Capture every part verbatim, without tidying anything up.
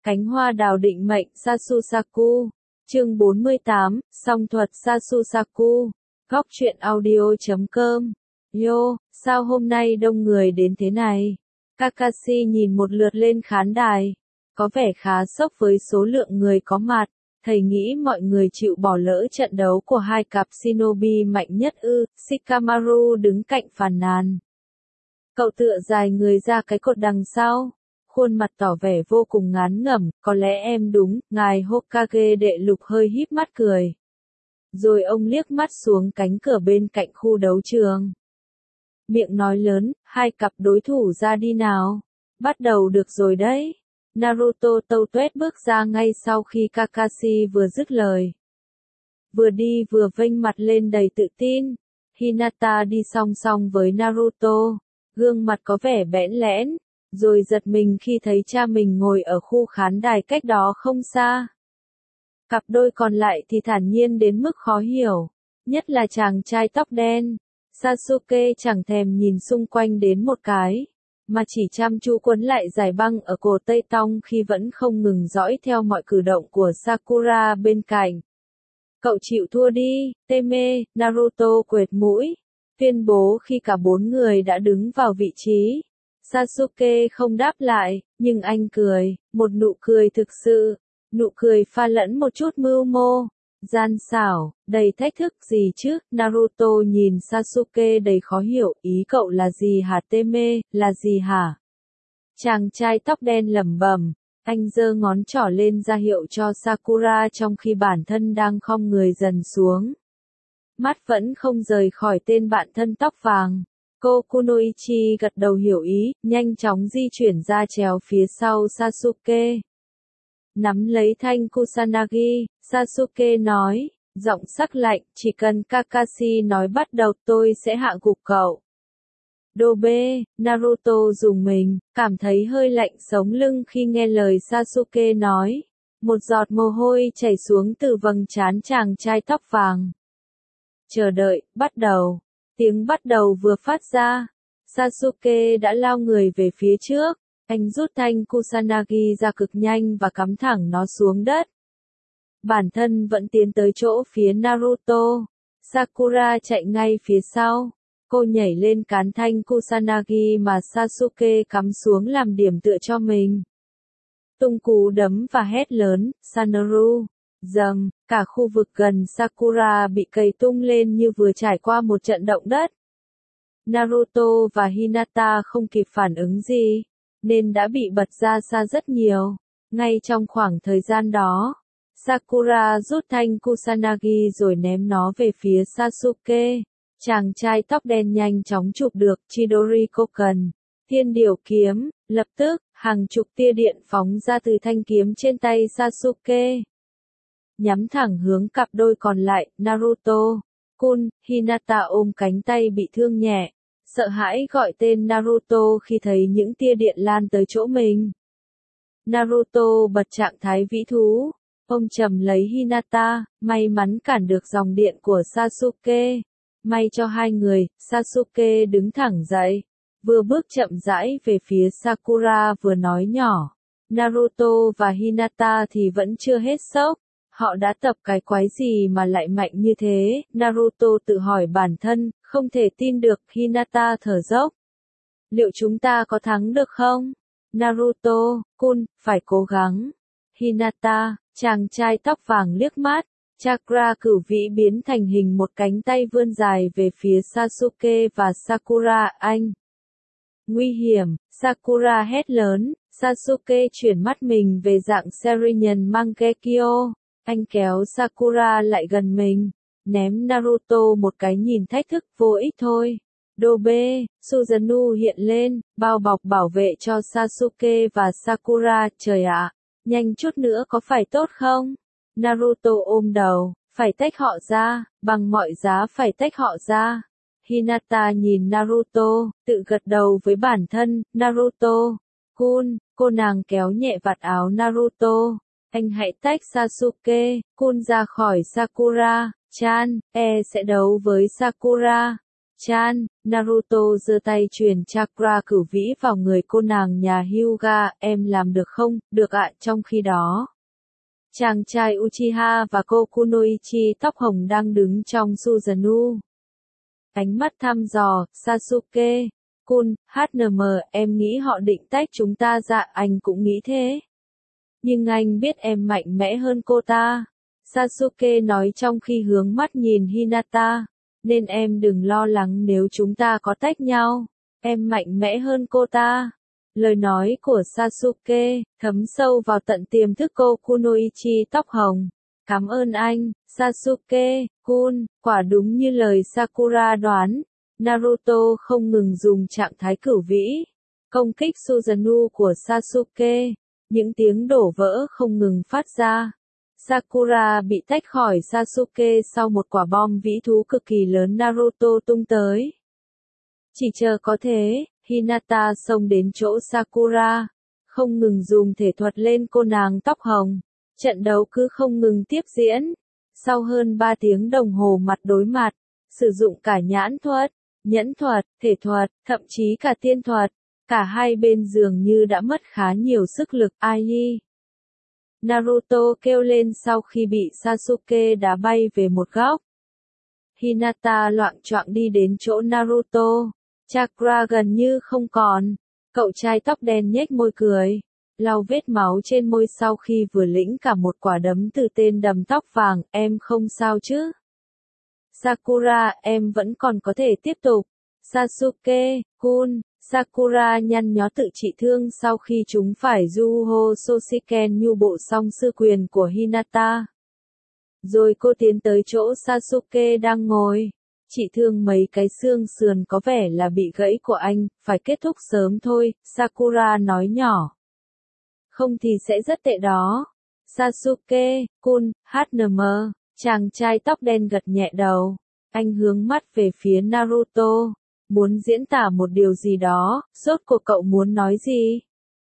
Cánh hoa đào định mệnh Sasusaku. Chương bốn mươi tám, song thuật Sasusaku. Góc truyện audio chấm com. Yo, sao hôm nay đông người đến thế này? Kakashi nhìn một lượt lên khán đài. Có vẻ khá sốc với số lượng người có mặt. Thầy nghĩ mọi người chịu bỏ lỡ trận đấu của hai cặp shinobi mạnh nhất ư? Shikamaru đứng cạnh phàn nàn. Cậu tựa dài người ra cái cột đằng sau. Khuôn mặt tỏ vẻ vô cùng ngán ngẩm, có lẽ em đúng, ngài Hokage đệ lục hơi híp mắt cười. Rồi ông liếc mắt xuống cánh cửa bên cạnh khu đấu trường. Miệng nói lớn, hai cặp đối thủ ra đi nào. Bắt đầu được rồi đấy. Naruto tâu tuét bước ra ngay sau khi Kakashi vừa dứt lời. Vừa đi vừa vênh mặt lên đầy tự tin. Hinata đi song song với Naruto. Gương mặt có vẻ bẽn lẽn. Rồi giật mình khi thấy cha mình ngồi ở khu khán đài cách đó không xa. Cặp đôi còn lại thì thản nhiên đến mức khó hiểu. Nhất là chàng trai tóc đen. Sasuke chẳng thèm nhìn xung quanh đến một cái. Mà chỉ chăm chú quấn lại giải băng ở cổ Tây Tông khi vẫn không ngừng dõi theo mọi cử động của Sakura bên cạnh. Cậu chịu thua đi, Teme, Naruto quệt mũi. Tuyên bố khi cả bốn người đã đứng vào vị trí. Sasuke không đáp lại, nhưng anh cười, một nụ cười thực sự, nụ cười pha lẫn một chút mưu mô, gian xảo, đầy thách thức gì chứ? Naruto nhìn Sasuke đầy khó hiểu, ý cậu là gì hả Teme, là gì hả? Chàng trai tóc đen lẩm bẩm, anh giơ ngón trỏ lên ra hiệu cho Sakura trong khi bản thân đang khom người dần xuống. Mắt vẫn không rời khỏi tên bạn thân tóc vàng. Cô Kunoichi gật đầu hiểu ý, nhanh chóng di chuyển ra chéo phía sau Sasuke. Nắm lấy thanh Kusanagi, Sasuke nói, giọng sắc lạnh, chỉ cần Kakashi nói bắt đầu tôi sẽ hạ gục cậu. Dobe, Naruto dùng mình, cảm thấy hơi lạnh sống lưng khi nghe lời Sasuke nói. Một giọt mồ hôi chảy xuống từ vầng trán chàng trai tóc vàng. Chờ đợi, bắt đầu. Tiếng bắt đầu vừa phát ra, Sasuke đã lao người về phía trước, anh rút thanh Kusanagi ra cực nhanh và cắm thẳng nó xuống đất. Bản thân vẫn tiến tới chỗ phía Naruto, Sakura chạy ngay phía sau, cô nhảy lên cán thanh Kusanagi mà Sasuke cắm xuống làm điểm tựa cho mình. Tung cú đấm và hét lớn, Sanoru. Dầm, cả khu vực gần Sakura bị cầy tung lên như vừa trải qua một trận động đất. Naruto và Hinata không kịp phản ứng gì, nên đã bị bật ra xa rất nhiều. Ngay trong khoảng thời gian đó, Sakura rút thanh Kusanagi rồi ném nó về phía Sasuke. Chàng trai tóc đen nhanh chóng chụp được Chidori Koken, thiên điểu kiếm, lập tức, hàng chục tia điện phóng ra từ thanh kiếm trên tay Sasuke. Nhắm thẳng hướng cặp đôi còn lại, Naruto, Kun, Hinata ôm cánh tay bị thương nhẹ, sợ hãi gọi tên Naruto khi thấy những tia điện lan tới chỗ mình. Naruto bật trạng thái vĩ thú, ôm chầm lấy Hinata, may mắn cản được dòng điện của Sasuke. May cho hai người, Sasuke đứng thẳng dậy, vừa bước chậm rãi về phía Sakura vừa nói nhỏ. Naruto và Hinata thì vẫn chưa hết sốc. Họ đã tập cái quái gì mà lại mạnh như thế? Naruto tự hỏi bản thân, không thể tin được. Hinata thở dốc. Liệu chúng ta có thắng được không? Naruto, Kun, phải cố gắng. Hinata, chàng trai tóc vàng liếc mắt. Chakra cửu vĩ biến thành hình một cánh tay vươn dài về phía Sasuke và Sakura. Anh. Nguy hiểm, Sakura hét lớn. Sasuke chuyển mắt mình về dạng Sharingan Mangekyo. Anh kéo Sakura lại gần mình, ném Naruto một cái nhìn thách thức vô ích thôi. Dobe, Susanoo hiện lên, bao bọc bảo vệ cho Sasuke và Sakura. Trời ạ, nhanh chút nữa có phải tốt không? Naruto ôm đầu, phải tách họ ra, bằng mọi giá phải tách họ ra. Hinata nhìn Naruto, tự gật đầu với bản thân. Naruto, Kun, cô nàng kéo nhẹ vạt áo Naruto. Anh hãy tách Sasuke, Kun ra khỏi Sakura, Chan, e sẽ đấu với Sakura. Chan, Naruto giơ tay truyền chakra cửu vĩ vào người cô nàng nhà Hyuga, em làm được không? Được ạ. Trong khi đó, chàng trai Uchiha và cô Kunoichi tóc hồng đang đứng trong Susanoo. Ánh mắt thăm dò, Sasuke, Kun, hát en em, em nghĩ họ định tách chúng ta ra, anh cũng nghĩ thế. Nhưng anh biết em mạnh mẽ hơn cô ta. Sasuke nói trong khi hướng mắt nhìn Hinata. Nên em đừng lo lắng nếu chúng ta có tách nhau. Em mạnh mẽ hơn cô ta. Lời nói của Sasuke thấm sâu vào tận tiềm thức cô Kunoichi tóc hồng. Cảm ơn anh, Sasuke, Kun, quả đúng như lời Sakura đoán. Naruto không ngừng dùng trạng thái cửu vĩ, công kích Susanoo của Sasuke. Những tiếng đổ vỡ không ngừng phát ra. Sakura bị tách khỏi Sasuke sau một quả bom vĩ thú cực kỳ lớn Naruto tung tới. Chỉ chờ có thế, Hinata xông đến chỗ Sakura, không ngừng dùng thể thuật lên cô nàng tóc hồng. Trận đấu cứ không ngừng tiếp diễn. Sau hơn ba tiếng đồng hồ mặt đối mặt, sử dụng cả nhãn thuật, nhẫn thuật, thể thuật, thậm chí cả tiên thuật, cả hai bên dường như đã mất khá nhiều sức lực. Ai? Naruto kêu lên sau khi bị Sasuke đá bay về một góc. Hinata loạng choạng đi đến chỗ Naruto. Chakra gần như không còn. Cậu trai tóc đen nhếch môi cười, lau vết máu trên môi sau khi vừa lĩnh cả một quả đấm từ tên đầm tóc vàng. Em không sao chứ? Sakura, em vẫn còn có thể tiếp tục. Sasuke, Kun, Sakura nhăn nhó tự trị thương sau khi chúng phải Juho Soshiken nhu bộ song sư quyền của Hinata. Rồi cô tiến tới chỗ Sasuke đang ngồi. Chỉ thương mấy cái xương sườn có vẻ là bị gãy của anh, phải kết thúc sớm thôi, Sakura nói nhỏ. Không thì sẽ rất tệ đó. Sasuke, Kun, hát en em, chàng trai tóc đen gật nhẹ đầu. Anh hướng mắt về phía Naruto, muốn diễn tả một điều gì đó, rốt cuộc cậu muốn nói gì?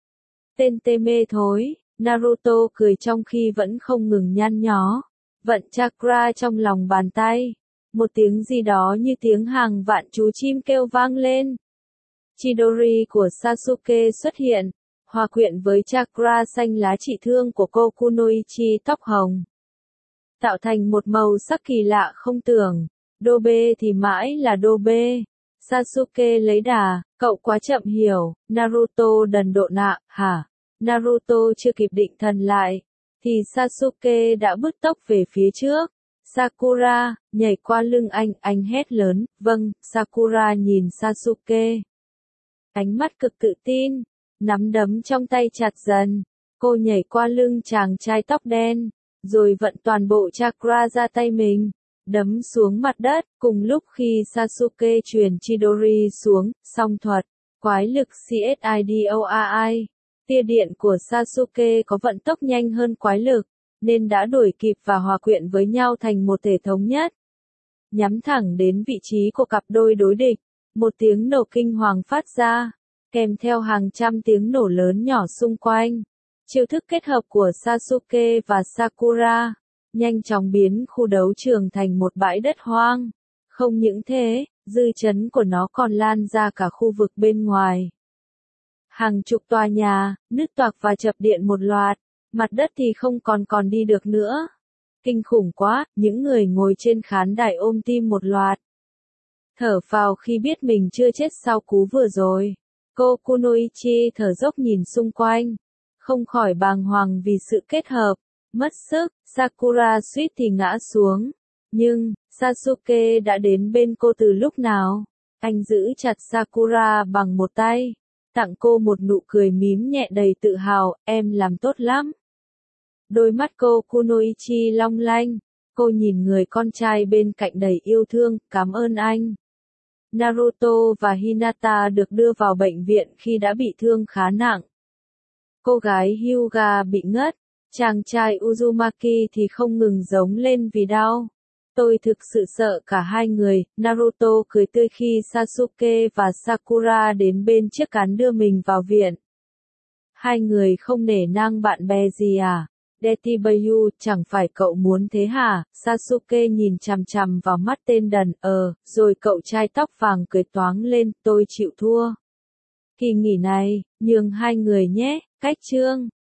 Tên tê mê thối, Naruto cười trong khi vẫn không ngừng nhăn nhó. Vận chakra trong lòng bàn tay. Một tiếng gì đó như tiếng hàng vạn chú chim kêu vang lên. Chidori của Sasuke xuất hiện, hòa quyện với chakra xanh lá trị thương của cô Kunoichi tóc hồng, tạo thành một màu sắc kỳ lạ không tưởng. Dobe thì mãi là Dobe. Sasuke lấy đà, cậu quá chậm hiểu. Naruto đần độn ạ, hả? Naruto chưa kịp định thần lại, thì Sasuke đã bứt tốc về phía trước. Sakura, nhảy qua lưng anh, anh hét lớn, vâng. Sakura nhìn Sasuke. Ánh mắt cực tự tin, nắm đấm trong tay chặt dần. Cô nhảy qua lưng chàng trai tóc đen, rồi vận toàn bộ chakra ra tay mình, đấm xuống mặt đất. Cùng lúc khi Sasuke truyền Chidori xuống, song thuật, quái lực Xidoi, tia điện của Sasuke có vận tốc nhanh hơn quái lực, nên đã đuổi kịp và hòa quyện với nhau thành một thể thống nhất. Nhắm thẳng đến vị trí của cặp đôi đối địch, một tiếng nổ kinh hoàng phát ra, kèm theo hàng trăm tiếng nổ lớn nhỏ xung quanh. Chiêu thức kết hợp của Sasuke và Sakura nhanh chóng biến khu đấu trường thành một bãi đất hoang. Không những thế, dư chấn của nó còn lan ra cả khu vực bên ngoài. Hàng chục tòa nhà nứt toạc và chập điện một loạt, mặt đất thì không còn còn đi được nữa. Kinh khủng quá, những người ngồi trên khán đài ôm tim một loạt. Thở phào khi biết mình chưa chết sau cú vừa rồi. Cô Kunoichi thở dốc nhìn xung quanh, không khỏi bàng hoàng vì sự kết hợp, mất sức. Sakura suýt thì ngã xuống. Nhưng, Sasuke đã đến bên cô từ lúc nào? Anh giữ chặt Sakura bằng một tay, tặng cô một nụ cười mím nhẹ đầy tự hào, em làm tốt lắm. Đôi mắt cô Kunoichi long lanh, cô nhìn người con trai bên cạnh đầy yêu thương, cảm ơn anh. Naruto và Hinata được đưa vào bệnh viện khi đã bị thương khá nặng. Cô gái Hyuga bị ngất, chàng trai Uzumaki thì không ngừng giống lên vì đau. Tôi thực sự sợ cả hai người. Naruto cười tươi khi Sasuke và Sakura đến bên chiếc cán đưa mình vào viện. Hai người không nể nang bạn bè gì à? Detibayu, chẳng phải cậu muốn thế hả? Sasuke nhìn chằm chằm vào mắt tên đần, ờ, rồi cậu trai tóc vàng cười toáng lên, tôi chịu thua. Kỳ nghỉ này, nhường hai người nhé, cách chương.